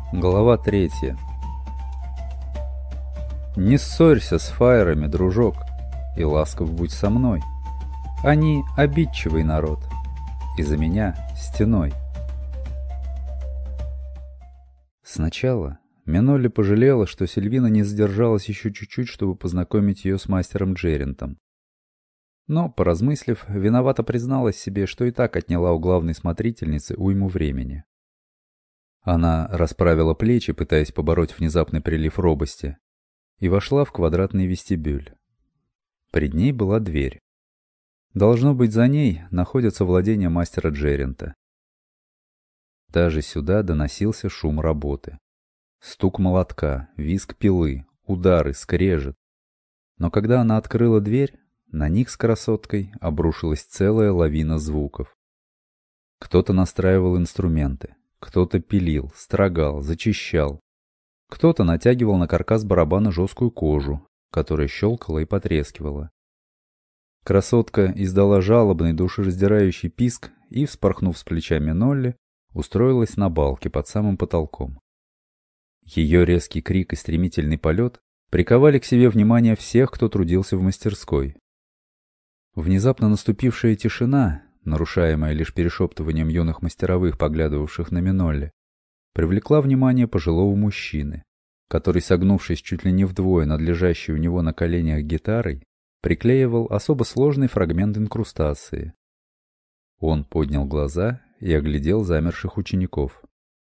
Глава 3. Не ссорься с фаерами, дружок, и ласков будь со мной. Они обидчивый народ, и за меня стеной. Сначала Минолли пожалела, что Сильвина не задержалась еще чуть-чуть, чтобы познакомить ее с мастером Джерентом. Но, поразмыслив, виновато призналась себе, что и так отняла у главной смотрительницы уйму времени. Она расправила плечи, пытаясь побороть внезапный прилив робости, и вошла в квадратный вестибюль. Пред ней была дверь. Должно быть, за ней находятся владения мастера Джерента. Даже сюда доносился шум работы. Стук молотка, визг пилы, удары, скрежет. Но когда она открыла дверь, на них с красоткой обрушилась целая лавина звуков. Кто-то настраивал инструменты, кто-то пилил, строгал, зачищал. Кто-то натягивал на каркас барабана жесткую кожу, которая щелкала и потрескивала. Красотка издала жалобный душераздирающий писк и, вспорхнув с плеча Минолли, устроилась на балке под самым потолком. Ее резкий крик и стремительный полет приковали к себе внимание всех, кто трудился в мастерской. Внезапно наступившая тишина, нарушаемая лишь перешептыванием юных мастеровых, поглядывавших на Минолли, привлекла внимание пожилого мужчины, который, согнувшись чуть ли не вдвое над лежащей у него на коленях гитарой, приклеивал особо сложный фрагмент инкрустации. Он поднял глаза и оглядел замерших учеников.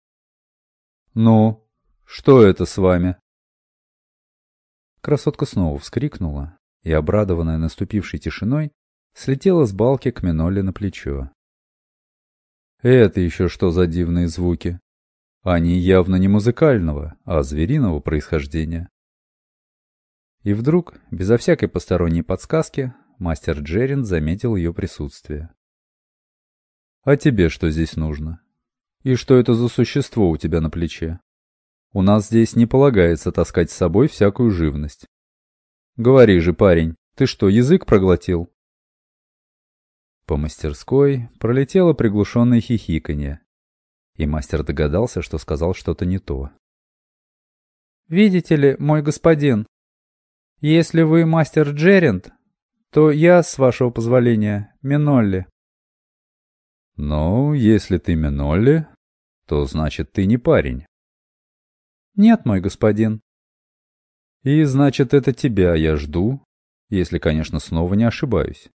«Ну, что это с вами?» Красотка снова вскрикнула и, обрадованная наступившей тишиной, слетела с балки к Минолли на плечо. «Это еще что за дивные звуки? Они явно не музыкального, а звериного происхождения». И вдруг, безо всякой посторонней подсказки, мастер Джерент заметил ее присутствие. «А тебе что здесь нужно? И что это за существо у тебя на плече? У нас здесь не полагается таскать с собой всякую живность. Говори же, парень, ты что, язык проглотил?» По мастерской пролетело приглушенное хихиканье, и мастер догадался, что сказал что-то не то. «Видите ли, мой господин, если вы мастер Джерент, то я, с вашего позволения, Минолли». «Ну, если ты Минолли, то значит ты не парень». «Нет, мой господин». «И значит, это тебя я жду, если, конечно, снова не ошибаюсь».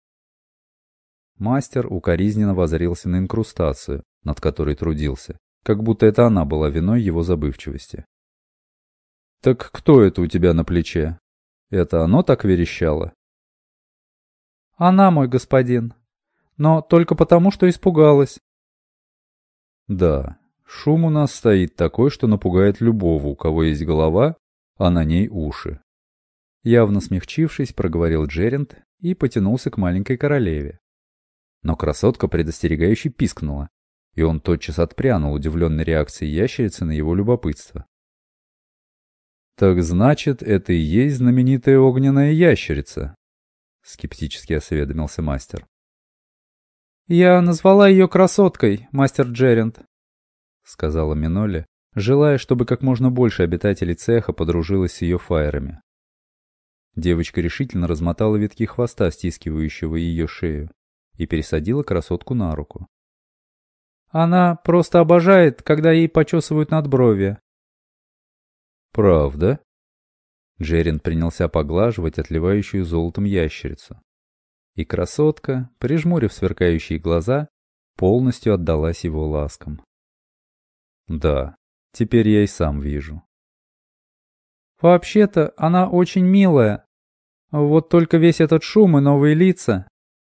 Мастер укоризненно воззрился на инкрустацию, над которой трудился, как будто это она была виной его забывчивости. «Так кто это у тебя на плече? Это оно так верещало?» «Она, мой господин, но только потому, что испугалась». «Да, шум у нас стоит такой, что напугает любого, у кого есть голова, а на ней уши». Явно смягчившись, проговорил Джерент и потянулся к маленькой королеве. Но красотка предостерегающе пискнула, и он тотчас отпрянул, удивленной реакцией ящерицы на его любопытство. «Так значит, это и есть знаменитая огненная ящерица?» — скептически осведомился мастер. «Я назвала ее красоткой, мастер Джерент», — сказала Минолли, желая, чтобы как можно больше обитателей цеха подружилась с ее фаерами. Девочка решительно размотала ветки хвоста, стискивающего ее шею, и пересадила красотку на руку. «Она просто обожает, когда ей почесывают надбровья». «Правда?» Джерент принялся поглаживать отливающую золотом ящерицу. И красотка, прижмурив сверкающие глаза, полностью отдалась его ласкам. «Да, теперь я и сам вижу». «Вообще-то она очень милая. Вот только весь этот шум и новые лица...»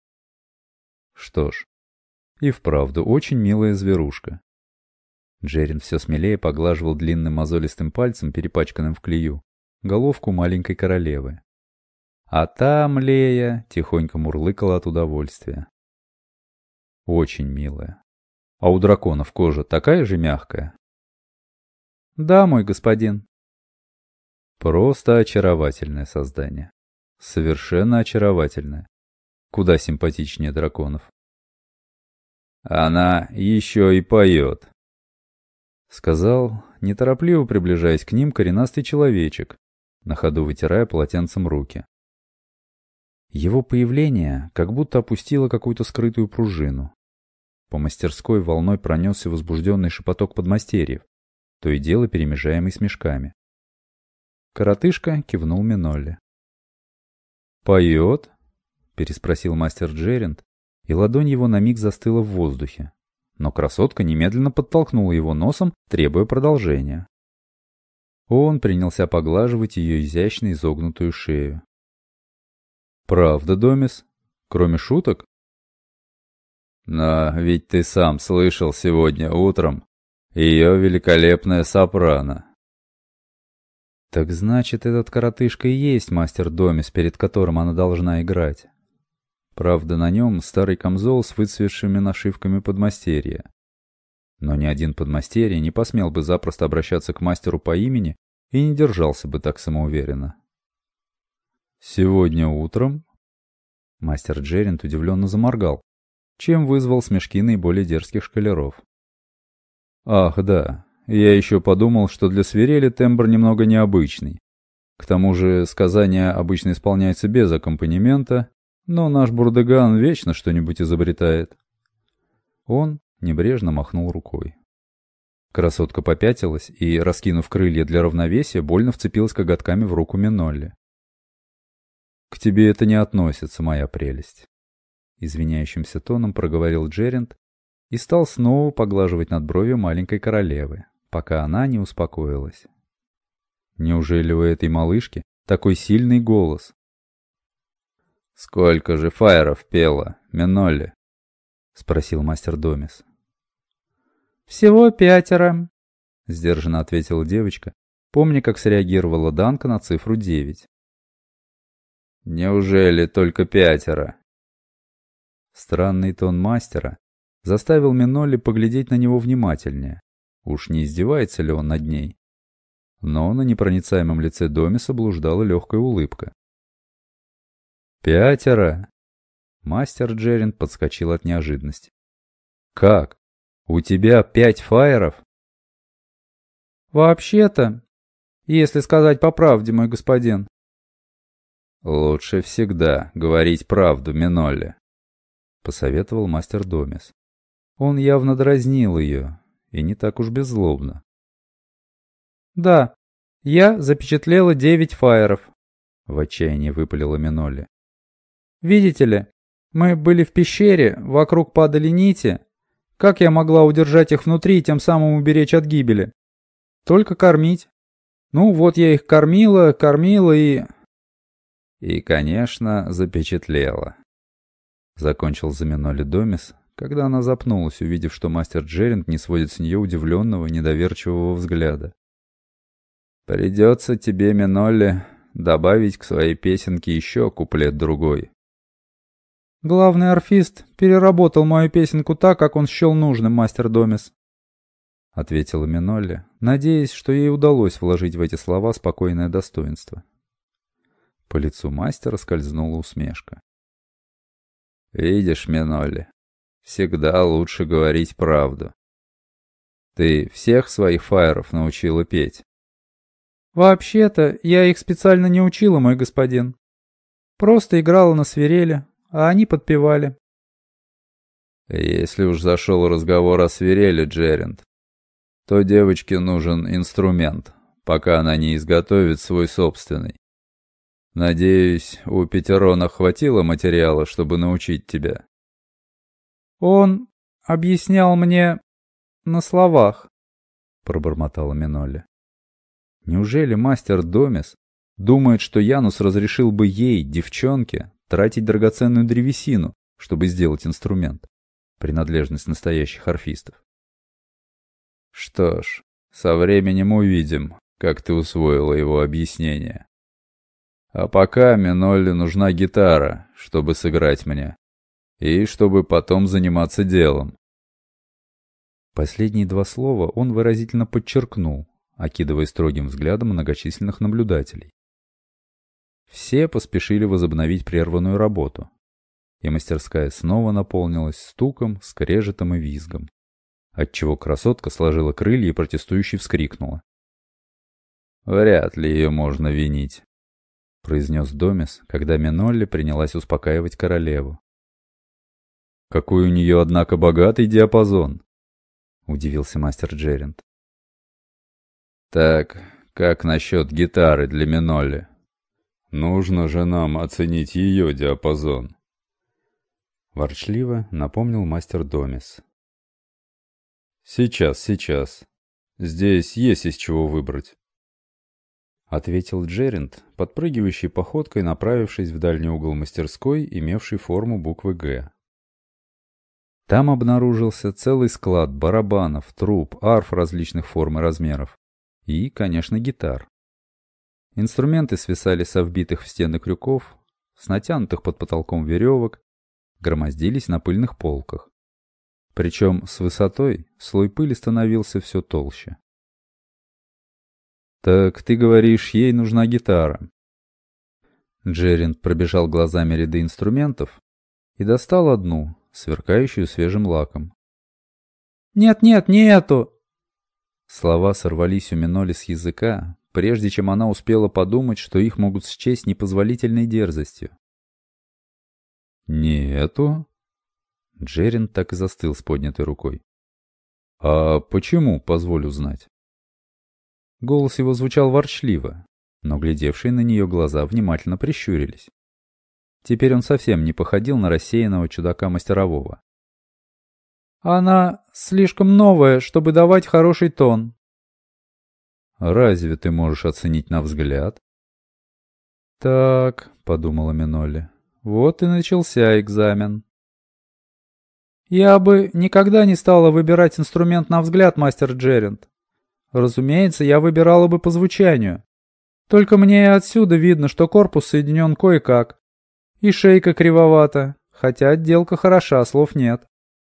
Что ж, и вправду очень милая зверушка. Джерент все смелее поглаживал длинным мозолистым пальцем, перепачканным в клею, головку маленькой королевы. А та, млея, тихонько мурлыкала от удовольствия. Очень милая. А у драконов кожа такая же мягкая? «Да, мой господин». Просто очаровательное создание. Совершенно очаровательное. Куда симпатичнее драконов. «Она еще и поет», — сказал неторопливо приближаясь к ним, коренастый человечек, на ходу вытирая полотенцем руки. Его появление как будто опустило какую-то скрытую пружину. По мастерской волной пронесся возбужденный шепоток подмастерьев, то и дело перемежаемый смешками. Коротышка кивнул Минолле. «Поет?» — переспросил мастер Джерент, и ладонь его на миг застыла в воздухе. Но красотка немедленно подтолкнула его носом, требуя продолжения. Он принялся поглаживать ее изящно изогнутую шею. «Правда, Домис? Кроме шуток?» «Но ведь ты сам слышал сегодня утром ее великолепное сопрано». «Так значит, этот коротышка и есть мастер Домис, перед которым она должна играть. Правда, на нем старый камзол с выцветшими нашивками подмастерья. Но ни один подмастерье не посмел бы запросто обращаться к мастеру по имени и не держался бы так самоуверенно». «Сегодня утром?» Мастер Джерент удивленно заморгал, чем вызвал смешки наиболее дерзких школяров. «Ах, да, я еще подумал, что для свирели тембр немного необычный. К тому же сказания обычно исполняются без аккомпанемента, но наш бурдыган вечно что-нибудь изобретает». Он небрежно махнул рукой. Красотка попятилась и, раскинув крылья для равновесия, больно вцепилась коготками в руку Минолле. «К тебе это не относится, моя прелесть», — извиняющимся тоном проговорил Джерент и стал снова поглаживать над бровью маленькой королевы, пока она не успокоилась. «Неужели у этой малышки такой сильный голос?» «Сколько же фаеров пела, Минолле?» — спросил мастер Домис. «Всего 5», — сдержанно ответила девочка, помня, как среагировала Данка на цифру 9. «Неужели только 5?» Странный тон мастера заставил Минолле поглядеть на него внимательнее. Уж не издевается ли он над ней? Но на непроницаемом лице Домиса блуждала легкая улыбка. 5? Мастер Джерент подскочил от неожиданности. «Как? У тебя 5 фаеров?» «Вообще-то, если сказать по правде, мой господин». «Лучше всегда говорить правду, Минолле», — посоветовал мастер Домис. Он явно дразнил ее, и не так уж беззлобно. «Да, я запечатлела 9 фаеров», — в отчаянии выпалила Минолле. «Видите ли, мы были в пещере, вокруг падали нити. Как я могла удержать их внутри и тем самым уберечь от гибели? Только кормить. Ну вот я их кормила и...» «И, конечно, запечатлела», — закончил за Минолле Домис, когда она запнулась, увидев, что мастер Джерент не сводит с нее удивленного, недоверчивого взгляда. «Придется тебе, Минолле, добавить к своей песенке еще куплет-другой». «Главный орфист переработал мою песенку так, как он счел нужным, мастер Домис», — ответила Минолле, надеясь, что ей удалось вложить в эти слова спокойное достоинство. По лицу мастера скользнула усмешка. «Видишь, Минолле, всегда лучше говорить правду. Ты всех своих фаеров научила петь?» «Вообще-то, я их специально не учила, мой господин. Просто играла на свирели, а они подпевали». «Если уж зашел разговор о свирели, Джерент, то девочке нужен инструмент, пока она не изготовит свой собственный. Надеюсь, у Петерона хватило материала, чтобы научить тебя?» «Он объяснял мне на словах», — пробормотала Минолле. Неужели мастер Домис думает, что Янус разрешил бы ей, девчонке, тратить драгоценную древесину, чтобы сделать инструмент, принадлежность настоящих орфистов? Что ж, со временем увидим, как ты усвоила его объяснение. А пока Минолле нужна гитара, чтобы сыграть мне, и чтобы потом заниматься делом. Последние 2 слова он выразительно подчеркнул, окидывая строгим взглядом многочисленных наблюдателей. Все поспешили возобновить прерванную работу, и мастерская снова наполнилась стуком, скрежетом и визгом. отчего красотка сложила крылья и протестующе вскрикнула. «Вряд ли ее можно винить», — произнес Домис, когда Минолли принялась успокаивать королеву. «Какой у нее, однако, богатый диапазон», — удивился мастер Джерент. «Так, как насчет гитары для Минолли? Нужно же нам оценить ее диапазон», — ворчливо напомнил мастер Домис. «Сейчас. Здесь есть из чего выбрать», — ответил Джерент, подпрыгивающей походкой направившись в дальний угол мастерской, имевший форму буквы «Г». Там обнаружился целый склад барабанов, труб, арф различных форм и размеров. И, конечно, гитар. Инструменты свисали со вбитых в стены крюков, с натянутых под потолком веревок, громоздились на пыльных полках. Причем с высотой слой пыли становился все толще. «Так ты говоришь, ей нужна гитара?» Джерент пробежал глазами ряды инструментов и достал одну, сверкающую свежим лаком. «Нет, не эту!» Слова сорвались у Миноли с языка, прежде чем она успела подумать, что их могут счесть непозволительной дерзостью. «Не эту?» Джерент так и застыл с поднятой рукой. «А почему, позволю знать?» Голос его звучал ворчливо, но глядевшие на нее глаза внимательно прищурились. Теперь он совсем не походил на рассеянного чудака-мастерового. «Она слишком новая, чтобы давать хороший тон». «Разве ты можешь оценить на взгляд?» «Так», — подумала Минолли, — «вот и начался экзамен». «Я бы никогда не стала выбирать инструмент на взгляд, мастер Джерент. Разумеется, я выбирала бы по звучанию. Только мне и отсюда видно, что корпус соединен кое-как. И шейка кривовата, хотя отделка хороша, слов нет».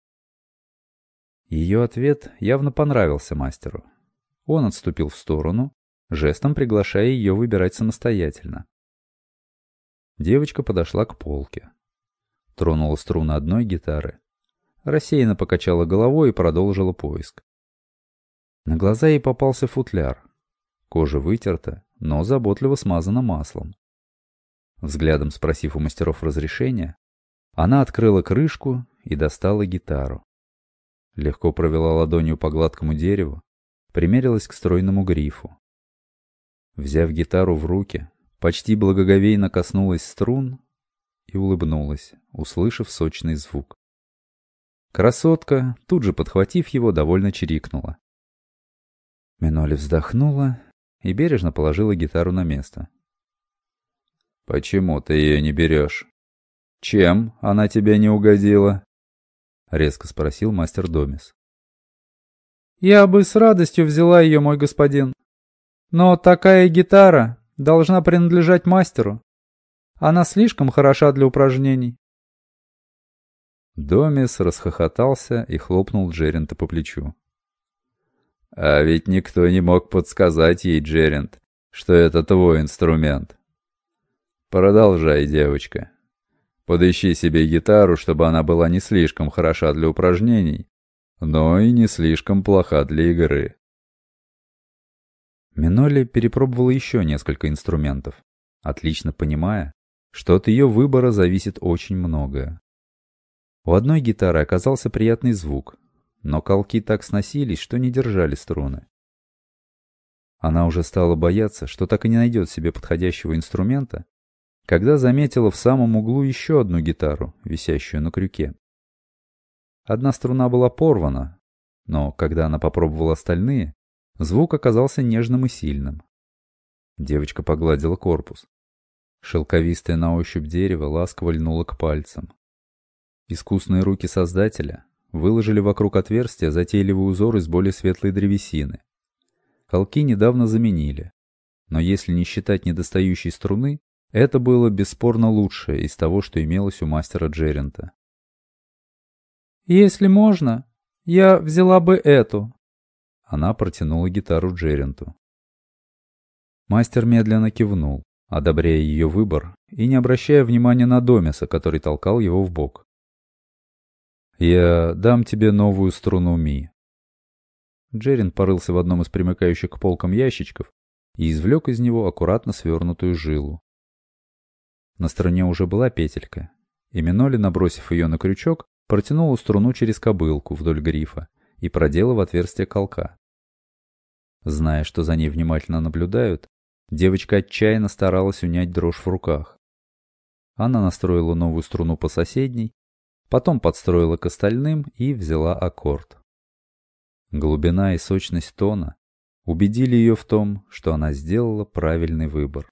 Ее ответ явно понравился мастеру. Он отступил в сторону, жестом приглашая ее выбирать самостоятельно. Девочка подошла к полке. Тронула струны одной гитары, рассеянно покачала головой и продолжила поиск. На глаза ей попался футляр. Кожа вытерта, но заботливо смазана маслом. Взглядом спросив у мастеров разрешения, она открыла крышку и достала гитару. Легко провела ладонью по гладкому дереву, примерилась к стройному грифу. Взяв гитару в руки, почти благоговейно коснулась струн и улыбнулась, услышав сочный звук. Красотка, тут же подхватив его, довольно чирикнула. Минолли вздохнула и бережно положила гитару на место. «Почему ты ее не берешь? Чем она тебе не угодила?» — резко спросил мастер Домис. «Я бы с радостью взяла ее, мой господин. Но такая гитара должна принадлежать мастеру. Она слишком хороша для упражнений». Домис расхохотался и хлопнул Джерента по плечу. «А ведь никто не мог подсказать ей, Джерент, что это твой инструмент. Продолжай, девочка. Подыщи себе гитару, чтобы она была не слишком хороша для упражнений, но и не слишком плоха для игры». Минолли перепробовала еще несколько инструментов, отлично понимая, что от ее выбора зависит очень многое. У одной гитары оказался приятный звук, но колки так сносились, что не держали струны. Она уже стала бояться, что так и не найдет себе подходящего инструмента, когда заметила в самом углу еще одну гитару, висящую на крюке. Одна струна была порвана, но когда она попробовала остальные, звук оказался нежным и сильным. Девочка погладила корпус. Шелковистое на ощупь дерево ласково льнуло к пальцам. Искусные руки создателя выложили вокруг отверстия затейливый узор из более светлой древесины. Колки недавно заменили, но если не считать недостающей струны, это было бесспорно лучшее из того, что имелось у мастера Джерента. «Если можно, я взяла бы эту». Она протянула гитару Джеренту. Мастер медленно кивнул, одобряя ее выбор и не обращая внимания на Домиса, который толкал его в бок. «Я дам тебе новую струну Ми», Джерент порылся в одном из примыкающих к полкам ящичков и извлек из него аккуратно свернутую жилу. На струне уже была петелька, и Миноли, набросив ее на крючок, протянула струну через кобылку вдоль грифа и продела в отверстие колка. Зная, что за ней внимательно наблюдают, девочка отчаянно старалась унять дрожь в руках. Она настроила новую струну по соседней, потом подстроила к остальным и взяла аккорд. Глубина и сочность тона убедили ее в том, что она сделала правильный выбор.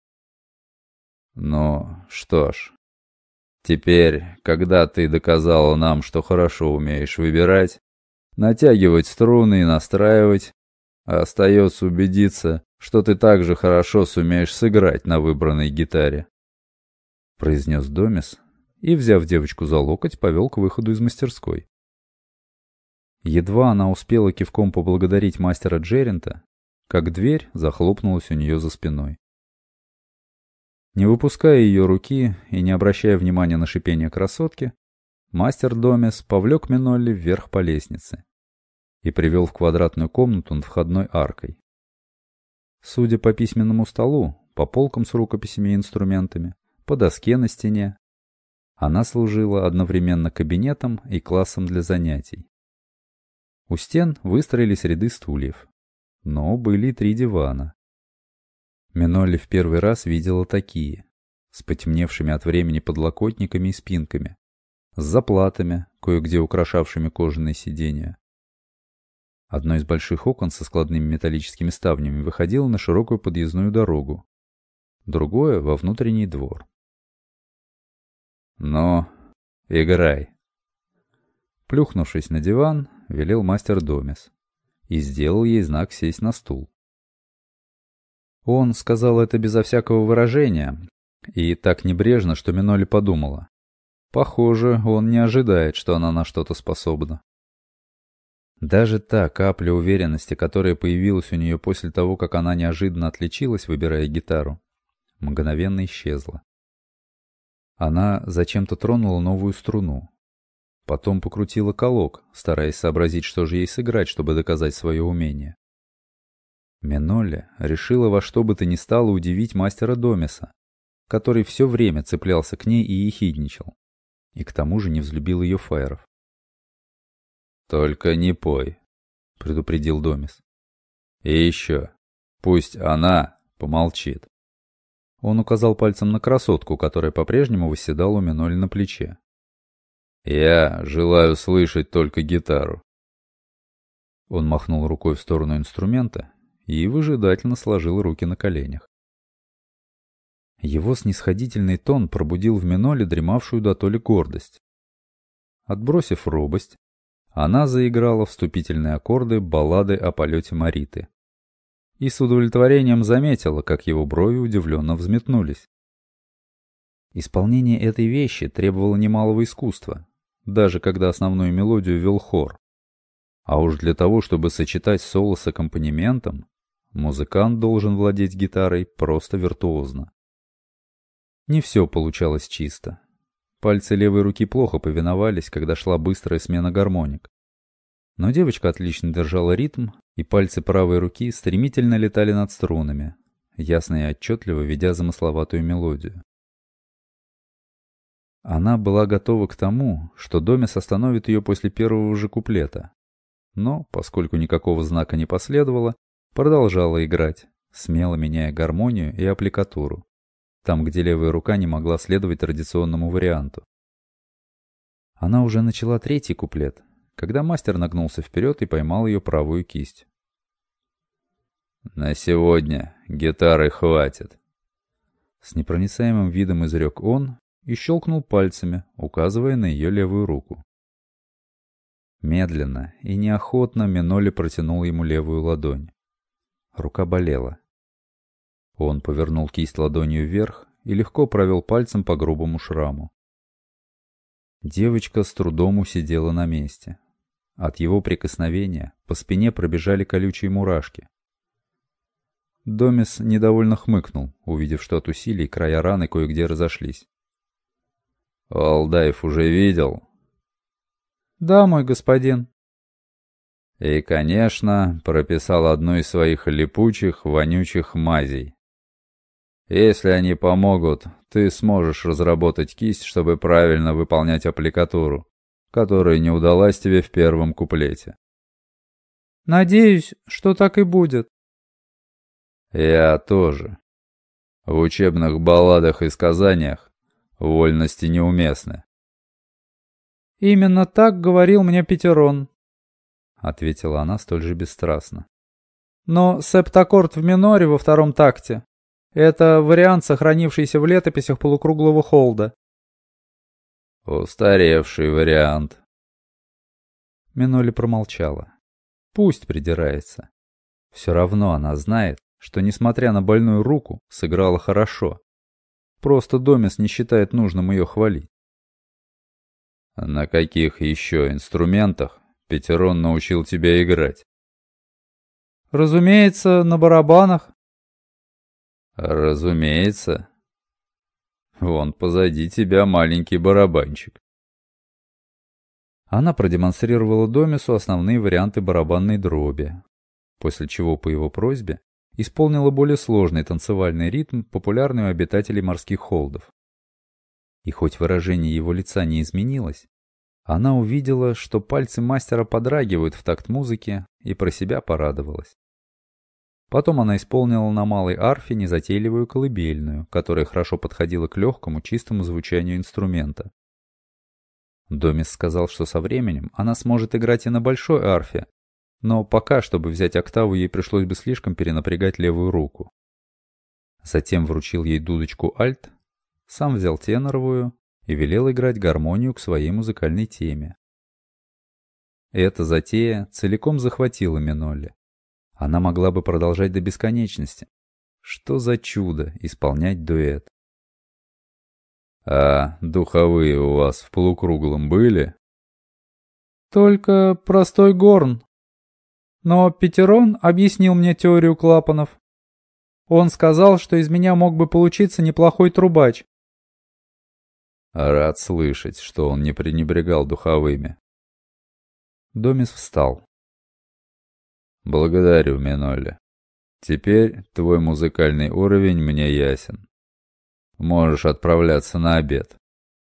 «Ну, что ж, теперь, когда ты доказала нам, что хорошо умеешь выбирать, натягивать струны и настраивать, остается убедиться, что ты также хорошо сумеешь сыграть на выбранной гитаре», — произнес Домис и, взяв девочку за локоть, повел к выходу из мастерской. Едва она успела кивком поблагодарить мастера Джерента, как дверь захлопнулась у нее за спиной. Не выпуская ее руки и не обращая внимания на шипение красотки, мастер Домис повлек Минолли вверх по лестнице и привел в квадратную комнату над входной аркой. Судя по письменному столу, по полкам с рукописями и инструментами, по доске на стене, она служила одновременно кабинетом и классом для занятий. У стен выстроились ряды стульев, но были и 3 дивана. Минолли в первый раз видела такие, с потемневшими от времени подлокотниками и спинками, с заплатами, кое-где украшавшими кожаные сиденья. Одно из больших окон со складными металлическими ставнями выходило на широкую подъездную дорогу, другое — во внутренний двор. «Ну, играй!» Плюхнувшись на диван, велел мастер Домис и сделал ей знак сесть на стул. Он сказал это безо всякого выражения и так небрежно, что Минолли подумала. Похоже, он не ожидает, что она на что-то способна. Даже та капля уверенности, которая появилась у нее после того, как она неожиданно отличилась, выбирая гитару, мгновенно исчезла. Она зачем-то тронула новую струну. Потом покрутила колок, стараясь сообразить, что же ей сыграть, чтобы доказать свое умение. Минолли решила во что бы то ни стало удивить мастера Домиса, который все время цеплялся к ней и ехидничал, и к тому же не взлюбил ее фаеров. «Только не пой», — предупредил Домис. «И еще, пусть она помолчит». Он указал пальцем на красотку, которая по-прежнему восседала у Минолли на плече. «Я желаю слышать только гитару». Он махнул рукой в сторону инструмента и выжидательно сложил руки на коленях. Его снисходительный тон пробудил в Минолли дремавшую дотоле гордость. Отбросив робость, она заиграла вступительные аккорды баллады о полете Мариты. И с удовлетворением заметила, как его брови удивленно взметнулись. Исполнение этой вещи требовало немалого искусства, даже когда основную мелодию вел хор. А уж для того, чтобы сочетать соло с аккомпанементом, музыкант должен владеть гитарой просто виртуозно. Не все получалось чисто. Пальцы левой руки плохо повиновались, когда шла быстрая смена гармоник. Но девочка отлично держала ритм, и пальцы правой руки стремительно летали над струнами, ясно и отчетливо ведя замысловатую мелодию. Она была готова к тому, что Домис остановит ее после первого же куплета. Но, поскольку никакого знака не последовало, продолжала играть, смело меняя гармонию и аппликатуру, там, где левая рука не могла следовать традиционному варианту. Она уже начала 3-й куплет, когда мастер нагнулся вперед и поймал ее правую кисть. «На сегодня гитары хватит», — с непроницаемым видом изрек он и щелкнул пальцами, указывая на ее левую руку. Медленно и неохотно Минолли протянул ему левую ладонь. Рука болела. Он повернул кисть ладонью вверх и легко провел пальцем по грубому шраму. Девочка с трудом усидела на месте. От его прикосновения по спине пробежали колючие мурашки. Домис недовольно хмыкнул, увидев, что от усилий края раны кое-где разошлись. «Валдаев уже видел?» «Да, мой господин». И, конечно, прописал одну из своих липучих, вонючих мазей. Если они помогут, ты сможешь разработать кисть, чтобы правильно выполнять аппликатуру, которая не удалась тебе в первом куплете. Надеюсь, что так и будет. Я тоже. В учебных балладах и сказаниях вольности неуместны. Именно так говорил мне Петерон, ответила она столь же бесстрастно. Но септаккорд в миноре во втором такте — это вариант, сохранившийся в летописях полукруглого холда. Устаревший вариант. Миноли промолчала. Пусть придирается. Все равно она знает, что, несмотря на больную руку, сыграла хорошо. Просто Домис не считает нужным ее хвалить. На каких еще инструментах Петерон научил тебя играть? Разумеется, на барабанах. Разумеется. Вон позади тебя маленький барабанчик. Она продемонстрировала Домису основные варианты барабанной дроби, после чего по его просьбе исполнила более сложный танцевальный ритм, популярный у обитателей морских холдов. И хоть выражение его лица не изменилось, она увидела, что пальцы мастера подрагивают в такт музыки, и про себя порадовалась. Потом она исполнила на малой арфе незатейливую колыбельную, которая хорошо подходила к легкому, чистому звучанию инструмента. Домис сказал, что со временем она сможет играть и на большой арфе, но пока, чтобы взять октаву, ей пришлось бы слишком перенапрягать левую руку. Затем вручил ей дудочку альт, сам взял теноровую и велел играть гармонию к своей музыкальной теме. Эта затея целиком захватила Минолли. Она могла бы продолжать до бесконечности. Что за чудо исполнять дуэт? А духовые у вас в полукруглом были? Только простой горн. Но Петерон объяснил мне теорию клапанов. Он сказал, что из меня мог бы получиться неплохой трубач. Рад слышать, что он не пренебрегал духовыми. Домис встал. Благодарю, Минолли. Теперь твой музыкальный уровень мне ясен. Можешь отправляться на обед.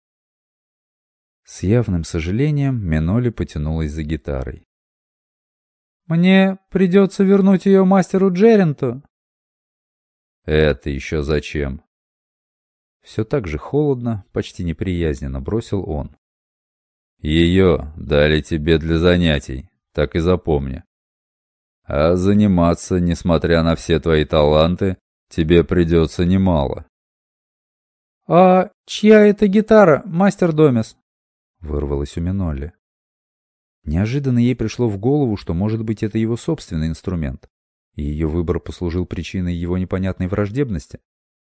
С явным сожалением Минолли потянулась за гитарой. Мне придется вернуть ее мастеру Джеренту. Это еще зачем? Все так же холодно, почти неприязненно бросил он. Ее дали тебе для занятий, так и запомни. А заниматься, несмотря на все твои таланты, тебе придется немало. «А чья это гитара, мастер Домис?» — вырвалось у Минолли. Неожиданно ей пришло в голову, что, может быть, это его собственный инструмент, и ее выбор послужил причиной его непонятной враждебности.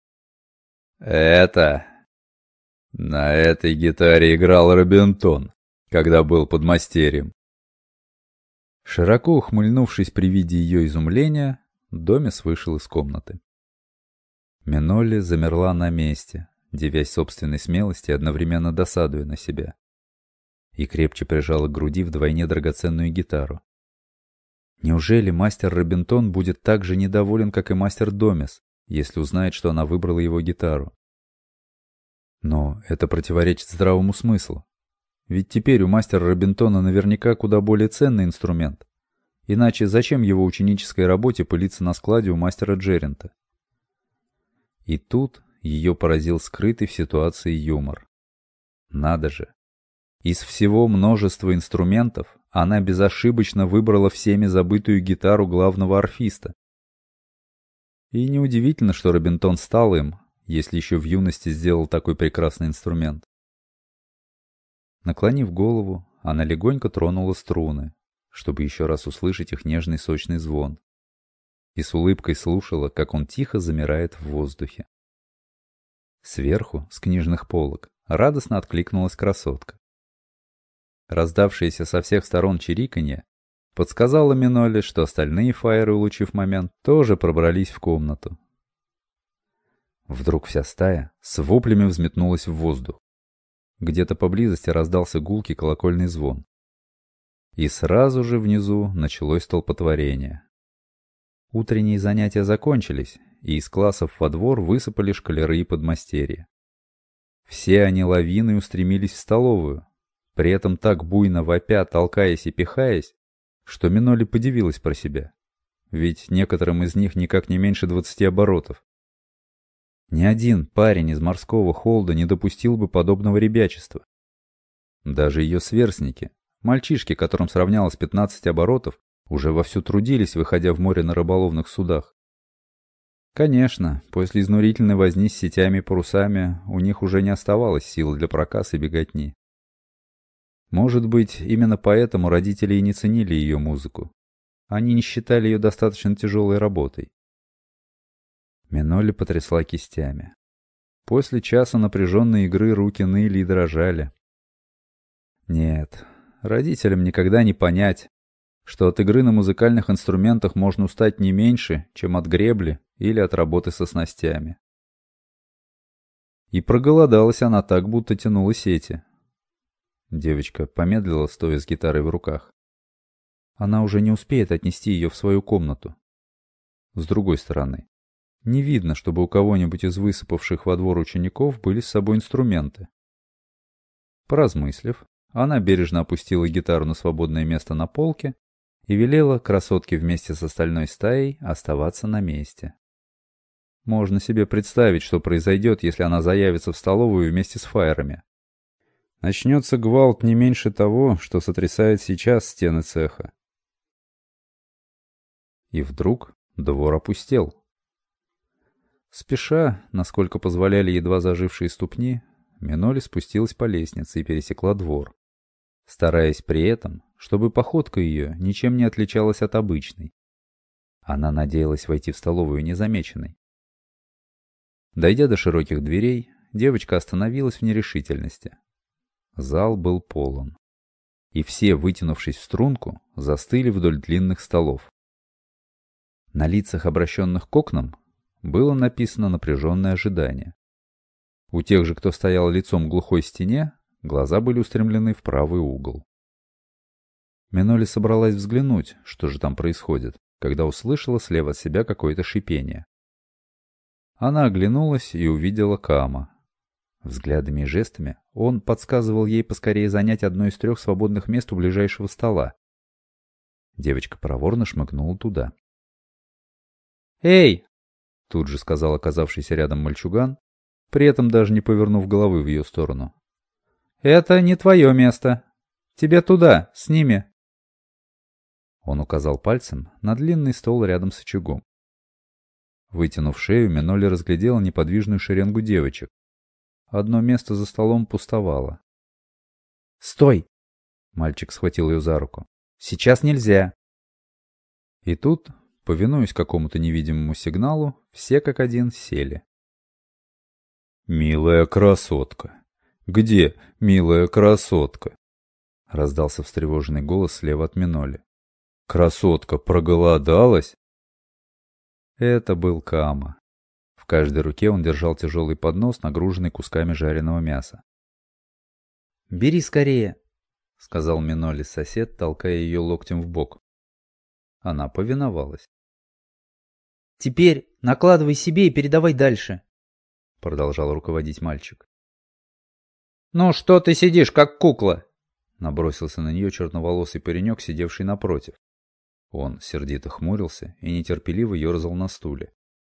Это... На этой гитаре играл Робинтон, когда был подмастерьем. Широко ухмыльнувшись при виде ее изумления, Домис вышел из комнаты. Минолли замерла на месте, дивясь собственной смелости и одновременно досадуя на себя. И крепче прижала к груди вдвойне драгоценную гитару. Неужели мастер Робинтон будет так же недоволен, как и мастер Домис, если узнает, что она выбрала его гитару? Но это противоречит здравому смыслу. Ведь теперь у мастера Робинтона наверняка куда более ценный инструмент. Иначе зачем его ученической работе пылиться на складе у мастера Джерента? И тут ее поразил скрытый в ситуации юмор. Надо же! Из всего множества инструментов она безошибочно выбрала всеми забытую гитару главного арфиста. И неудивительно, что Робинтон стал им, если еще в юности сделал такой прекрасный инструмент. Наклонив голову, она легонько тронула струны, чтобы еще раз услышать их нежный сочный звон, и с улыбкой слушала, как он тихо замирает в воздухе. Сверху, с книжных полок, радостно откликнулась красотка. Раздавшееся со всех сторон чириканье подсказало Минолли, что остальные фаеры, улучив момент, тоже пробрались в комнату. Вдруг вся стая с воплями взметнулась в воздух. Где-то поблизости раздался гулкий колокольный звон. И сразу же внизу началось столпотворение. Утренние занятия закончились, и из классов во двор высыпали школяры и подмастерья. Все они лавиной устремились в столовую, при этом так буйно вопя, толкаясь и пихаясь, что Миноли подивилась про себя, ведь некоторым из них никак не меньше 20 оборотов. Ни один парень из морского холда не допустил бы подобного ребячества. Даже ее сверстники, мальчишки, которым сравнялось 15 оборотов, уже вовсю трудились, выходя в море на рыболовных судах. Конечно, после изнурительной возни с сетями и парусами у них уже не оставалось сил для проказ и беготни. Может быть, именно поэтому родители и не ценили ее музыку. Они не считали ее достаточно тяжелой работой. Миноли потрясла кистями. После часа напряженной игры руки ныли и дрожали. Нет, родителям никогда не понять, что от игры на музыкальных инструментах можно устать не меньше, чем от гребли или от работы со снастями. И проголодалась она так, будто тянула сети. Девочка помедлила, стоя с гитарой в руках. Она уже не успеет отнести ее в свою комнату. С другой стороны, не видно, чтобы у кого-нибудь из высыпавших во двор учеников были с собой инструменты. Поразмыслив, она бережно опустила гитару на свободное место на полке и велела красотке вместе с остальной стаей оставаться на месте. Можно себе представить, что произойдет, если она заявится в столовую вместе с фаерами. Начнется гвалт не меньше того, что сотрясает сейчас стены цеха. И вдруг двор опустел. Спеша, насколько позволяли едва зажившие ступни, Миноли спустилась по лестнице и пересекла двор, стараясь при этом, чтобы походка ее ничем не отличалась от обычной. Она надеялась войти в столовую незамеченной. Дойдя до широких дверей, девочка остановилась в нерешительности. Зал был полон, и все, вытянувшись в струнку, застыли вдоль длинных столов. На лицах, обращенных к окнам, было написано напряженное ожидание. У тех же, кто стоял лицом к глухой стене, глаза были устремлены в правый угол. Миноли собралась взглянуть, что же там происходит, когда услышала слева от себя какое-то шипение. Она оглянулась и увидела Кама. Взглядами и жестами он подсказывал ей поскорее занять одно из 3 свободных мест у ближайшего стола. Девочка проворно шмыгнула туда. «Эй!» — тут же сказал оказавшийся рядом мальчуган, при этом даже не повернув головы в ее сторону. «Это не твое место. Тебе туда, с ними». Он указал пальцем на длинный стол рядом с очагом. Вытянув шею, Миноли разглядела неподвижную шеренгу девочек. Одно место за столом пустовало. «Стой!» — мальчик схватил ее за руку. «Сейчас нельзя!» И тут, повинуясь какому-то невидимому сигналу, все как один сели. «Милая красотка! Где милая красотка?» — раздался встревоженный голос слева от Миноли. «Красотка проголодалась?» Это был Кама. В каждой руке он держал тяжелый поднос, нагруженный кусками жареного мяса. «Бери скорее!» — сказал Миноли сосед, толкая ее локтем в бок. Она повиновалась. «Теперь накладывай себе и передавай дальше», — продолжал руководить мальчик. «Ну что ты сидишь, как кукла?» — набросился на нее черноволосый паренек, сидевший напротив. Он сердито хмурился и нетерпеливо ерзал на стуле.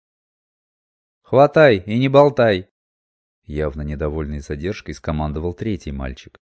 «Хватай и не болтай!» Явно недовольный задержкой скомандовал третий мальчик.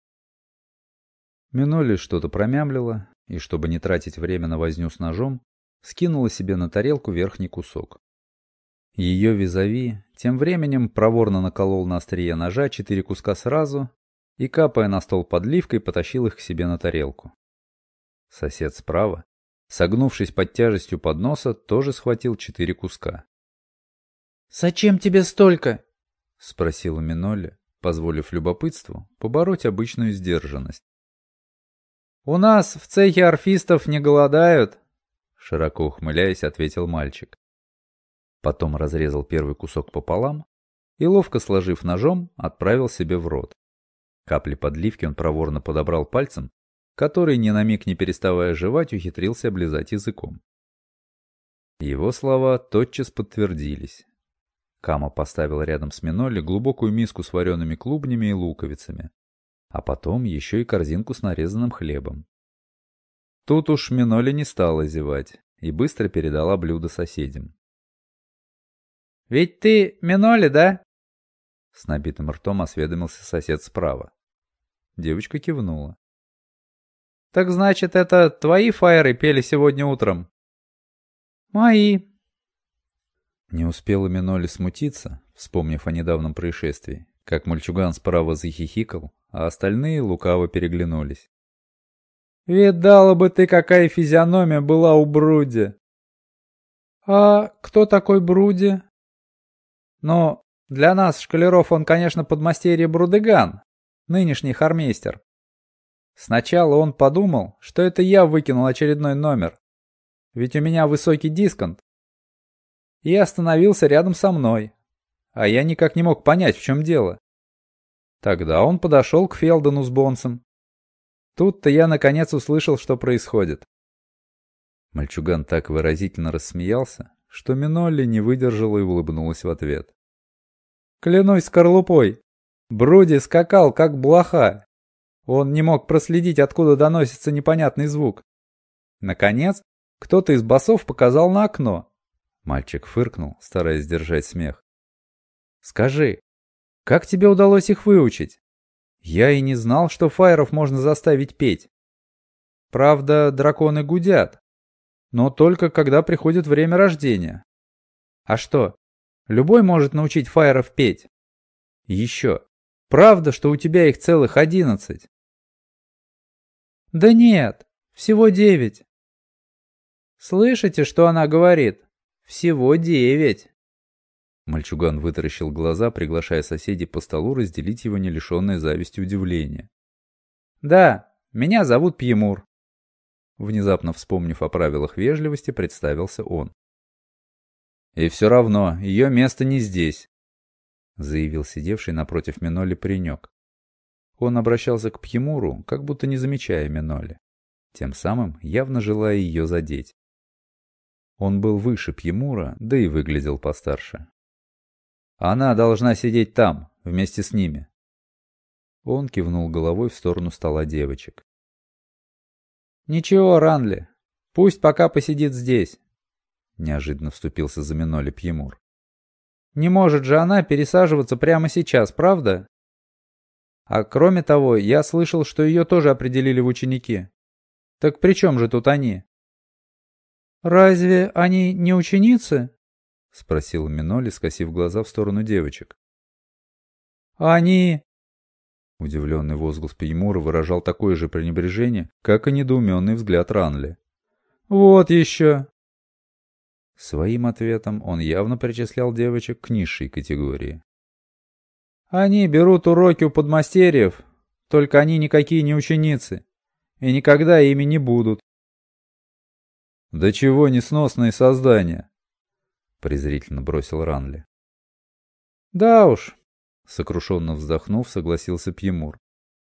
Миноли что-то промямлила и, чтобы не тратить время на возню с ножом, скинула себе на тарелку верхний кусок. Ее визави тем временем проворно наколол на острие ножа 4 куска сразу и, капая на стол подливкой, потащил их к себе на тарелку. Сосед справа, согнувшись под тяжестью подноса, тоже схватил 4 куска. «Зачем тебе столько?» — спросила Миноли, позволив любопытству побороть обычную сдержанность. «У нас в цехе орфистов не голодают», — широко ухмыляясь, ответил мальчик. Потом разрезал первый кусок пополам и, ловко сложив ножом, отправил себе в рот. Капли подливки он проворно подобрал пальцем который, ни на миг не переставая жевать, ухитрился облизать языком. Его слова тотчас подтвердились. Кама поставил рядом с Минолли глубокую миску с вареными клубнями и луковицами, а потом еще и корзинку с нарезанным хлебом. Тут уж Минолли не стала зевать и быстро передала блюдо соседям. «Ведь ты Минолли, да?» С набитым ртом осведомился сосед справа. Девочка кивнула. «Так значит, это твои фаеры пели сегодня утром?» «Мои». Не успела Минолли смутиться, вспомнив о недавнем происшествии, как мальчуган справа захихикал, а остальные лукаво переглянулись. «Видала бы ты, какая физиономия была у Бруди!» «А кто такой Бруди?» «Ну, для нас, школяров, он, конечно, подмастерье Брудыган, нынешний хормейстер. Сначала он подумал, что это я выкинул очередной номер, ведь у меня высокий дисконт, и остановился рядом со мной, а я никак не мог понять, в чем дело. Тогда он подошел к Фелдену с Бонсом. Тут-то я наконец услышал, что происходит». Мальчуган так выразительно рассмеялся, что Минолли не выдержала и улыбнулась в ответ. «Клянусь скорлупой, Бруди скакал, как блоха. Он не мог проследить, откуда доносится непонятный звук. Наконец, кто-то из басов показал на окно. Мальчик фыркнул, стараясь сдержать смех. «Скажи, как тебе удалось их выучить? Я и не знал, что фаеров можно заставить петь. Правда, драконы гудят, но только когда приходит время рождения. А что, любой может научить фаеров петь? И еще, правда, что у тебя их целых 11? Да нет, всего 9. Слышите, что она говорит? Всего 9. Мальчуган вытаращил глаза, приглашая соседей по столу разделить его не лишенное зависти удивление. «Да, меня зовут Пьемур». Внезапно вспомнив о правилах вежливости, представился он. «И все равно, ее место не здесь», — заявил сидевший напротив Минолли паренек. Он обращался к Пьемуру, как будто не замечая Минолли, тем самым явно желая ее задеть. Он был выше Пьемура, да и выглядел постарше. «Она должна сидеть там, вместе с ними». Он кивнул головой в сторону стола девочек. «Ничего, Ранли, пусть пока посидит здесь», — неожиданно вступился за Минолли Пьемур. «Не может же она пересаживаться прямо сейчас, правда? А кроме того, я слышал, что ее тоже определили в ученики. Так при чем же тут они?» «Разве они не ученицы?» — спросил Минолли, скосив глаза в сторону девочек. «Они...» Удивленный возглас Пьемура выражал такое же пренебрежение, как и недоуменный взгляд Ранли. «Вот еще!» Своим ответом он явно причислял девочек к низшей категории. «Они берут уроки у подмастерьев, только они никакие не ученицы, и никогда ими не будут». «Да чего несносные создания!» — презрительно бросил Ранли. «Да уж», — сокрушенно вздохнув, согласился Пьемур.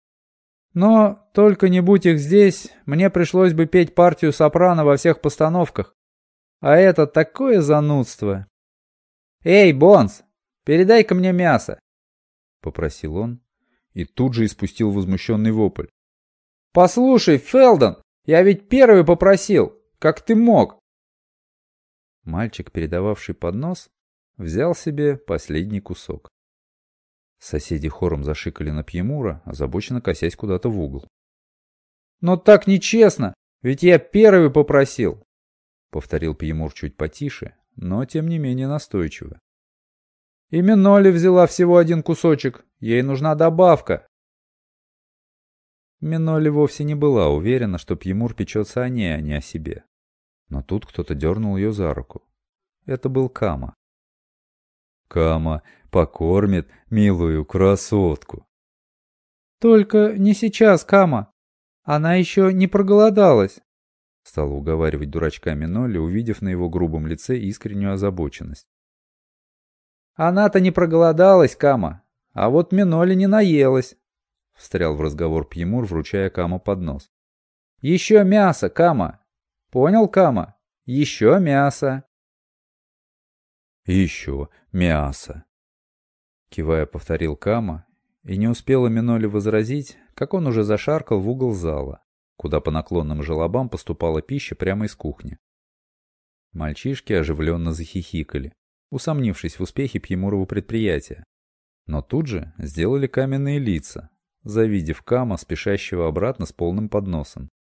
«Но только не будь их здесь, мне пришлось бы петь партию сопрано во всех постановках. А это такое занудство!» «Эй, Бонс, передай-ка мне мясо!» — попросил он и тут же испустил возмущенный вопль. «Послушай, Фелден, я ведь первый попросил! Как ты мог?» Мальчик, передававший поднос, взял себе последний кусок. Соседи хором зашикали на Пьемура, озабоченно косясь куда-то в угол. «Но так нечестно, ведь я первый попросил!» — повторил Пьемур чуть потише, но тем не менее настойчиво. «И Минолли взяла всего один кусочек, ей нужна добавка!» Минолли вовсе не была уверена, что Пьемур печется о ней, а не о себе. Но тут кто-то дернул ее за руку. Это был Кама. «Кама покормит милую красотку». «Только не сейчас, Кама. Она еще не проголодалась», — стала уговаривать дурачка Минолли, увидев на его грубом лице искреннюю озабоченность. «Она-то не проголодалась, Кама, а вот Минолли не наелась», — встрял в разговор Пьемур, вручая Каму поднос. Еще мясо, Кама! Понял, Кама? Еще мясо!» «Еще мясо!» Кивая, повторил Кама, и не успела Миноли возразить, как он уже зашаркал в угол зала, куда по наклонным желобам поступала пища прямо из кухни. Мальчишки оживленно захихикали, усомнившись в успехе Пьемурова предприятия, но тут же сделали каменные лица, завидев Кама, спешащего обратно с полным подносом.